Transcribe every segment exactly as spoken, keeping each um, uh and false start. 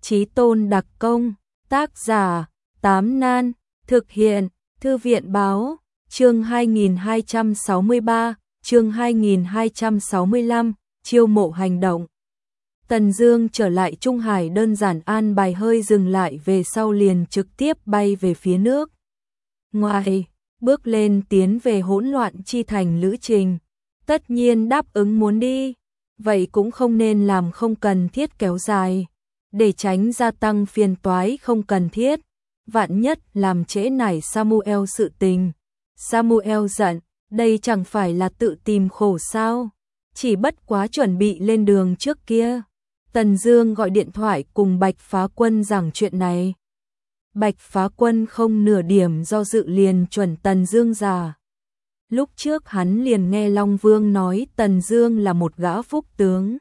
Chí Tôn đặc công, tác giả, Tám Nan, thực hiện, Thư viện báo, chương hai nghìn hai trăm sáu mươi ba, chương hai nghìn hai trăm sáu mươi lăm, chiêu mộ hành động. Tần Dương trở lại Trung Hải đơn giản an bài hơi dừng lại về sau liền trực tiếp bay về phía nước. Ngoài, bước lên tiến về hỗn loạn chi thành lữ trình. Tất nhiên đáp ứng muốn đi, vậy cũng không nên làm không cần thiết kéo dài, để tránh gia tăng phiền toái không cần thiết. Vạn nhất làm trễ nải Samuel sự tình. Samuel giận, đây chẳng phải là tự tìm khổ sao? Chỉ bất quá chuẩn bị lên đường trước kia. Tần Dương gọi điện thoại cùng Bạch Phá Quân giảng chuyện này. Bạch Phá Quân không nửa điểm do dự liền chuẩn Tần Dương giả. Lúc trước hắn liền nghe Long Vương nói Tần Dương là một gã phúc tướng.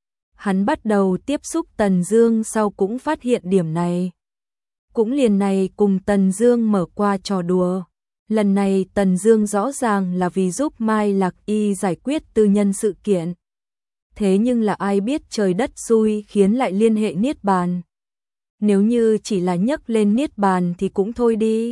Hắn bắt đầu tiếp xúc Tần Dương sau cũng phát hiện điểm này. Cũng liền này cùng Tần Dương mở qua trò đùa. Lần này Tần Dương rõ ràng là vì giúp Mai Lạc Y giải quyết tư nhân sự kiện. Thế nhưng là ai biết trời đất xui khiến lại liên hệ Niết Bàn. Nếu như chỉ là nhắc lên Niết Bàn thì cũng thôi đi.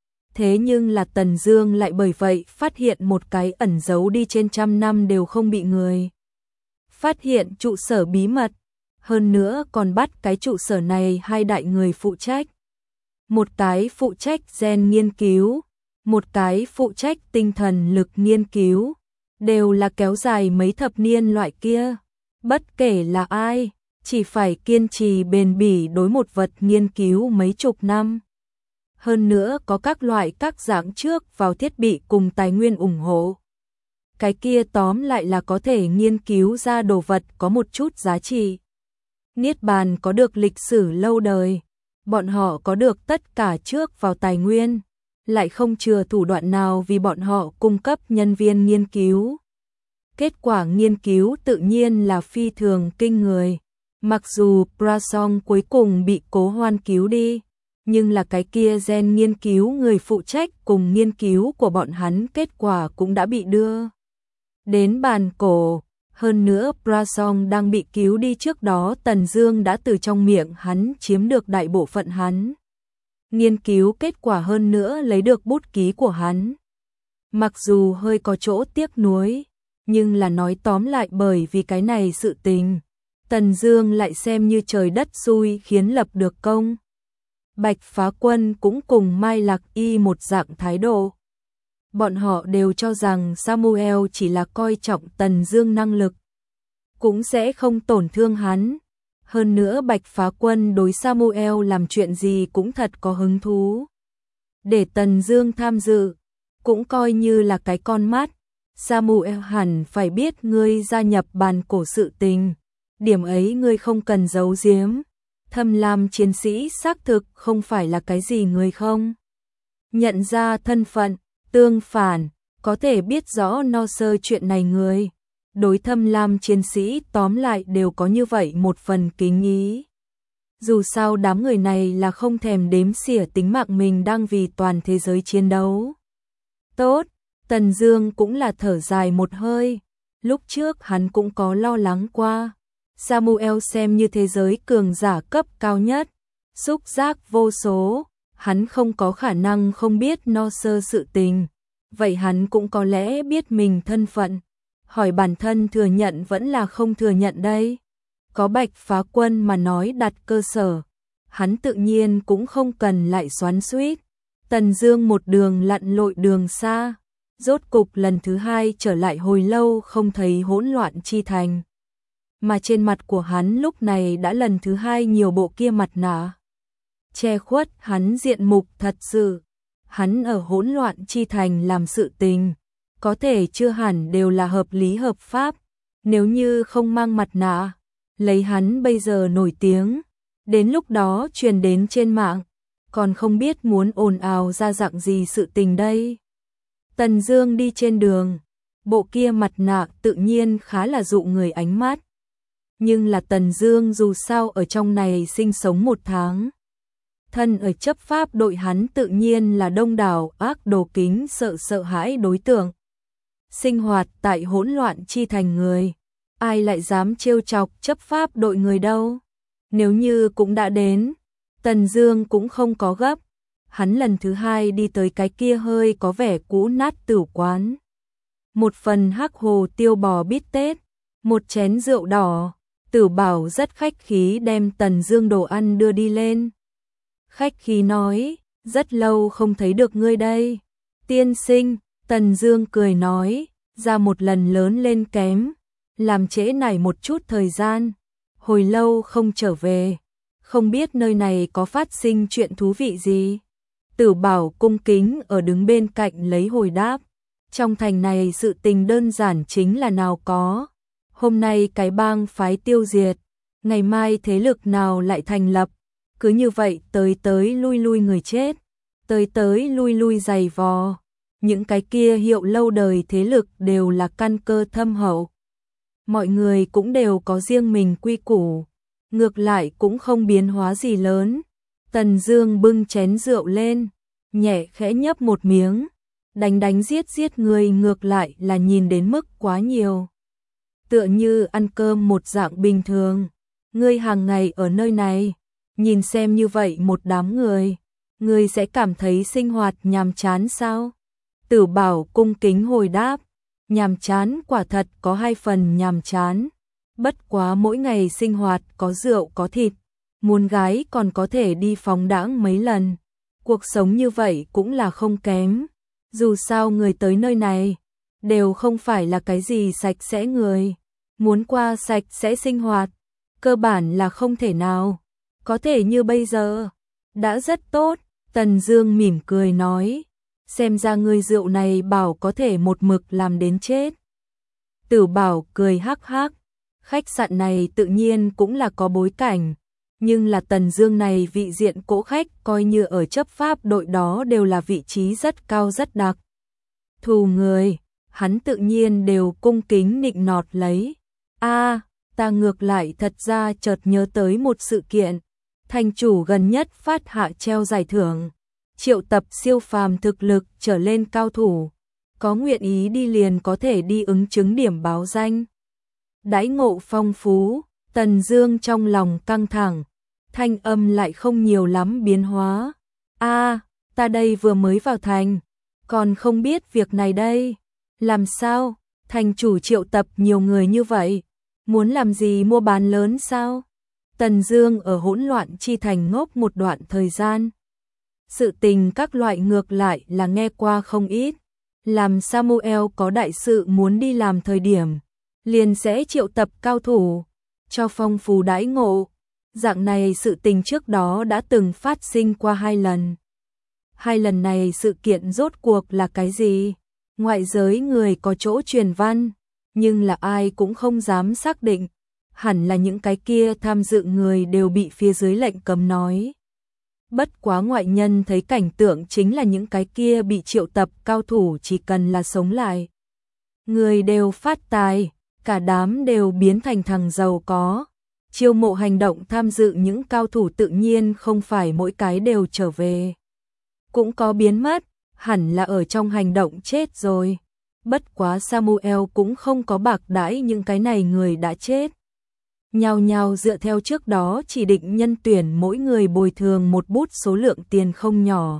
Thế nhưng là Tần Dương lại bởi vậy phát hiện một cái ẩn giấu đi trên trăm năm đều không bị người phát hiện trụ sở bí mật. Hơn nữa còn bắt cái trụ sở này hai đại người phụ trách. Một cái phụ trách gen nghiên cứu, một cái phụ trách tinh thần lực nghiên cứu, đều là kéo dài mấy thập niên loại kia. Bất kể là ai, chỉ phải kiên trì bền bỉ đối một vật nghiên cứu mấy chục năm. Hơn nữa có các loại các dạng trước vào thiết bị cùng tài nguyên ủng hộ. Cái kia tóm lại là có thể nghiên cứu ra đồ vật có một chút giá trị. Niết Bàn có được lịch sử lâu đời, bọn họ có được tất cả trước vào tài nguyên, lại không chừa thủ đoạn nào vì bọn họ cung cấp nhân viên nghiên cứu. Kết quả nghiên cứu tự nhiên là phi thường kinh người. Mặc dù Prasong cuối cùng bị Cố Hoan cứu đi, nhưng là cái kia gen nghiên cứu người phụ trách cùng nghiên cứu của bọn hắn kết quả cũng đã bị đưa đến bàn cổ. Hơn nữa Prasong đang bị cứu đi trước đó Tần Dương đã từ trong miệng hắn chiếm được đại bộ phận hắn nghiên cứu kết quả, hơn nữa lấy được bút ký của hắn. Mặc dù hơi có chỗ tiếc nuối, nhưng là nói tóm lại bởi vì cái này sự tình, Tần Dương lại xem như trời đất xui khiến lập được công. Bạch Phá Quân cũng cùng Mai Lạc Y một dạng thái độ. Bọn họ đều cho rằng Samuel chỉ là coi trọng Tần Dương năng lực, cũng sẽ không tổn thương hắn. Hơn nữa Bạch Phá Quân đối Samuel làm chuyện gì cũng thật có hứng thú. Để Tần Dương tham dự, cũng coi như là cái con mắt. Samuel hẳn phải biết ngươi gia nhập bàn cổ sự tình. Điểm ấy ngươi không cần giấu giếm. Thâm Lam chiến sĩ xác thực không phải là cái gì người không nhận ra thân phận. Tương phản, có thể biết rõ no sơ chuyện này người. Đối Thâm Lam chiến sĩ tóm lại đều có như vậy một phần kính ý. Dù sao đám người này là không thèm đếm xỉa tính mạng mình đang vì toàn thế giới chiến đấu. Tốt, Tần Dương cũng là thở dài một hơi. Lúc trước hắn cũng có lo lắng qua. Samuel xem như thế giới cường giả cấp cao nhất, xúc giác vô số, hắn không có khả năng không biết no sơ sự tình. Vậy hắn cũng có lẽ biết mình thân phận. Hỏi bản thân thừa nhận vẫn là không thừa nhận đây. Có Bạch Phá Quân mà nói đặt cơ sở, hắn tự nhiên cũng không cần lại xoắn xuýt. Tần Dương một đường lặn lội đường xa, rốt cục lần thứ hai trở lại hồi lâu không thấy hỗn loạn chi thành. Mà trên mặt của hắn lúc này đã lần thứ hai nhiều bộ kia mặt nạ che khuất hắn diện mục thật sự. Hắn ở hỗn loạn chi thành làm sự tình, có thể chưa hẳn đều là hợp lý hợp pháp. Nếu như không mang mặt nạ, lấy hắn bây giờ nổi tiếng, đến lúc đó truyền đến trên mạng, còn không biết muốn ồn ào ra dạng gì sự tình đây. Tần Dương đi trên đường, bộ kia mặt nạ tự nhiên khá là dụ người ánh mắt. Nhưng là Tần Dương dù sao ở trong này sinh sống một tháng. Thân ở chấp pháp đội hắn tự nhiên là đông đảo ác đồ kính sợ sợ hãi đối tượng. Sinh hoạt tại hỗn loạn chi thành người, ai lại dám trêu chọc chấp pháp đội người đâu. Nếu như cũng đã đến, Tần Dương cũng không có gấp. Hắn lần thứ hai đi tới cái kia hơi có vẻ cũ nát tử quán. Một phần hắc hồ tiêu bò bít tết, một chén rượu đỏ. Tử Bảo rất khách khí đem Tần Dương đồ ăn đưa đi lên. Khách khí nói, rất lâu không thấy được ngươi đây. Tiên sinh, Tần Dương cười nói, ra một lần lớn lên kém, làm trễ nải một chút thời gian. Hồi lâu không trở về, không biết nơi này có phát sinh chuyện thú vị gì. Tử Bảo cung kính ở đứng bên cạnh lấy hồi đáp. Trong thành này sự tình đơn giản chính là nào có. Hôm nay cái bang phái tiêu diệt, ngày mai thế lực nào lại thành lập. Cứ như vậy tới tới lui lui người chết, tới tới lui lui giày vò. Những cái kia hiệu lâu đời thế lực đều là căn cơ thâm hậu. Mọi người cũng đều có riêng mình quy củ, ngược lại cũng không biến hóa gì lớn. Tần Dương bưng chén rượu lên, nhẹ khẽ nhấp một miếng, đánh đánh giết giết người ngược lại là nhìn đến mức quá nhiều. Tựa như ăn cơm một dạng bình thường, ngươi hàng ngày ở nơi này, nhìn xem như vậy một đám người, ngươi sẽ cảm thấy sinh hoạt nhàm chán sao? Tử Bảo cung kính hồi đáp, nhàm chán quả thật có hai phần nhàm chán, bất quá mỗi ngày sinh hoạt có rượu có thịt, muốn gái còn có thể đi phóng đãng mấy lần, cuộc sống như vậy cũng là không kém. Dù sao người tới nơi này đều không phải là cái gì sạch sẽ người, muốn qua sạch sẽ sinh hoạt, cơ bản là không thể nào. Có thể như bây giờ, đã rất tốt. Tần Dương mỉm cười nói, xem ra người rượu này bảo có thể một mực làm đến chết. Tử Bảo cười hắc hắc, khách sạn này tự nhiên cũng là có bối cảnh, nhưng là Tần Dương này vị diện cỗ khách coi như ở chấp pháp đội đó đều là vị trí rất cao rất đặc thù người, hắn tự nhiên đều cung kính nịnh nọt lấy. A, à, ta ngược lại thật ra chợt nhớ tới một sự kiện, thành chủ gần nhất phát hạ treo giải thưởng, triệu tập siêu phàm thực lực trở lên cao thủ, có nguyện ý đi liền có thể đi ứng chứng điểm báo danh. Đãi ngộ phong phú, Tần Dương trong lòng căng thẳng, thanh âm lại không nhiều lắm biến hóa. A, à, ta đây vừa mới vào thành, còn không biết việc này đây. Làm sao? Thành chủ triệu tập nhiều người như vậy, muốn làm gì mua bán lớn sao? Tần Dương ở hỗn loạn chi thành ngốc một đoạn thời gian. Sự tình các loại ngược lại là nghe qua không ít. Làm Samuel có đại sự muốn đi làm thời điểm, liền sẽ triệu tập cao thủ, cho phong phú đãi ngộ. Dạng này sự tình trước đó đã từng phát sinh qua hai lần. Hai lần này sự kiện rốt cuộc là cái gì? Ngoại giới người có chỗ truyền văn, nhưng là ai cũng không dám xác định. Hẳn là những cái kia tham dự người đều bị phía dưới lệnh cấm nói. Bất quá ngoại nhân thấy cảnh tượng chính là những cái kia bị triệu tập cao thủ chỉ cần là sống lại, người đều phát tài, cả đám đều biến thành thằng giàu có. Chiêu mộ hành động tham dự những cao thủ tự nhiên không phải mỗi cái đều trở về, cũng có biến mất, hẳn là ở trong hành động chết rồi. Bất quá Samuel cũng không có bạc đãi những cái này người đã chết. Nhao nhao dựa theo trước đó chỉ định nhân tuyển mỗi người bồi thường một bút số lượng tiền không nhỏ.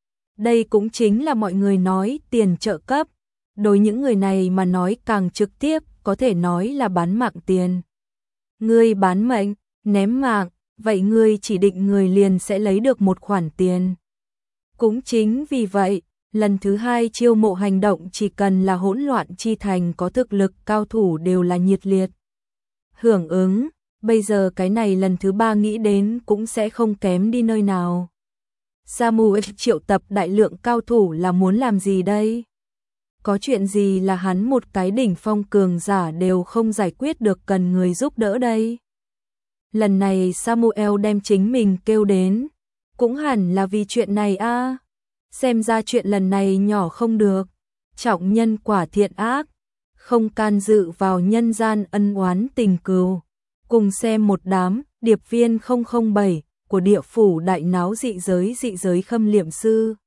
Đây cũng chính là mọi người nói tiền trợ cấp. Đối những người này mà nói càng trực tiếp, có thể nói là bán mạng tiền. Ngươi bán mệnh, ném mạng, vậy ngươi chỉ định người liền sẽ lấy được một khoản tiền. Cũng chính vì vậy, lần thứ hai chiêu mộ hành động chỉ cần là hỗn loạn chi thành có thực lực cao thủ đều là nhiệt liệt hưởng ứng, bây giờ cái này lần thứ ba nghĩ đến cũng sẽ không kém đi nơi nào. Samuel triệu tập đại lượng cao thủ là muốn làm gì đây? Có chuyện gì là hắn một cái đỉnh phong cường giả đều không giải quyết được cần người giúp đỡ đây? Lần này Samuel đem chính mình kêu đến, cũng hẳn là vì chuyện này a. À. Xem ra chuyện lần này nhỏ không được, trọng nhân quả thiện ác, không can dự vào nhân gian ân oán tình cừu. Cùng xem một đám điệp viên không không bảy của địa phủ đại náo dị giới dị giới khâm liệm sư.